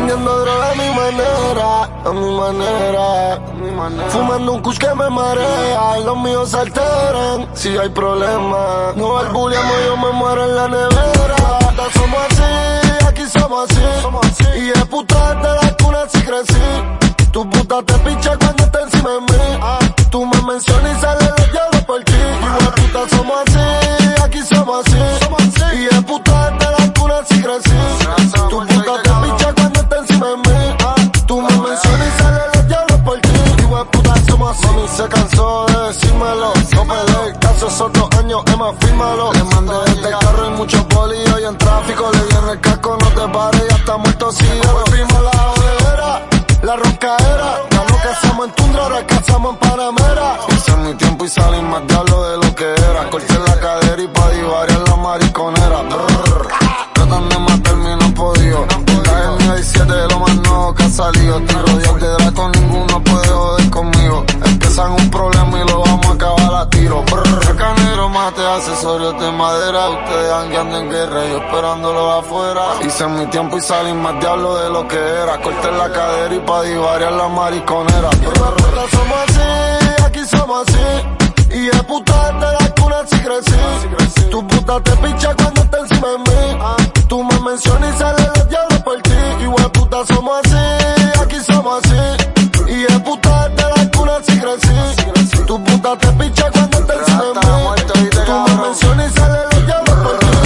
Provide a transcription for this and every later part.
Vendiendo droga a mi manera, a mi manera. Fumando un kush que me marea, los míos se alteran si hay problema. No barbuleamos, yo me muero en la nevera. Somos así, aquí somos así. Y es puta desde la cuna si crecí. Tu puta te pincha cuando está encima de mí. Tú me mencionas y sale los diablos por ti. Y de puta somos así, aquí somos así. Y es puta desde la cuna si crecí. Tu puta te pincha cuando está encima de mí. Tú me mencionas y sale los diablos por ti. Y de puta somos así. Mami se cansó de decírmelo. No peleé caso esos 2 años, Emma, fírmalo. Le mandé este carro y muchos bolillos y en tráfico. Le di en el casco, no te pares, ya está muerto ciego. Volvimos a la jodedera, la roncaera. Ya no cazamos en tundra, ahora cazamos en Panamera. Hice mi tiempo y salí más diablo de lo que era. Corté la cadera y pa' divar en la mariconera. Tratan de matarme y no han podido. La mi 17 de lo más nuevo que ha salido. Estoy rodeado de dracos, ninguno puede joder conmigo. Empiezan un problema y lo vamos a acabar a tiro. Canero, mate, accesorios de madera. Ustedes jangueando en guerra, yo esperándolo afuera. Hice mi tiempo y salí más diablo de lo que era. Corté la cadera y pa' divariar la mariconera. Somos así, aquí somos así. Y es puta desde la cuna si crecí. Tu puta te pincha cuando está encima de mí. Tú me mencionas y sale los diablos por ti. Igual puta somos así, aquí somos así. Y es puta desde la cuna si crecí. Tu puta te pincha cuando está encima de mí. Tú me mencionas y sale los diablos por ti.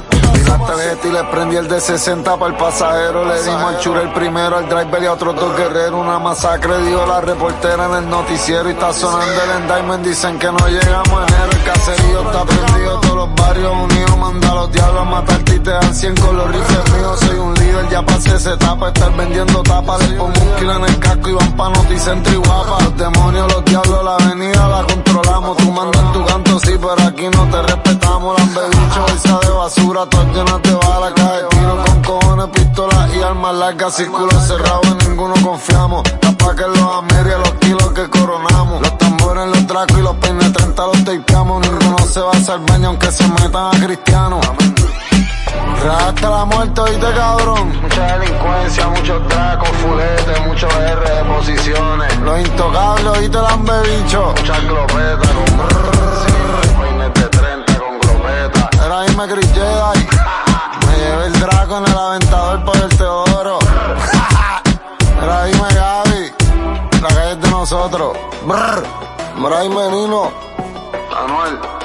Y le prendí el de 60 para el pasajero. Le dimos al chure el primero, al driver y a otros 2 guerreros. Una masacre, dijo la reportera en el noticiero. Y está sonando el Endiamond, dicen que no llegamos a enero. El caserío está prendido, todos los barrios unidos. Manda a los diablos a matarte y te dan 100 con los rifles míos. Soy un líder, ya pasé esa etapa. Estar vendiendo tapas, les pongo un kilo en el casco y van pa' Noticentro y Guapa. Los demonios, los diablos, la avenida la controlamos. Tú mandas en tu canto, sí, pero aquí no te respetamos. Lambebicho, bolsa de basura, todas llenas de balas, caja de tiro con cojones, pistolas y armas largas, círculos cerrados, en ninguno confiamos. Tapa que los Amerias, los kilos que coronamos. Los tambores, los dracos y los peines 30 los tapeamos. Ninguno se va a salvar ni aunque se metan a cristianos. Hasta la muerte, oíste, cabrón. Mucha delincuencia, muchos dracos, fuletes, muchos R de posiciones. Los intocables, oíste, lambebicho. Muchas glopetas con peines de 30 con glopetas. Era ahí me Chris Jedi. Me llevé el draco en el aventador por el Teodoro. Era ahí me Gaby. La calle es de nosotros. Brr. Mira ahí Menino. Anuel.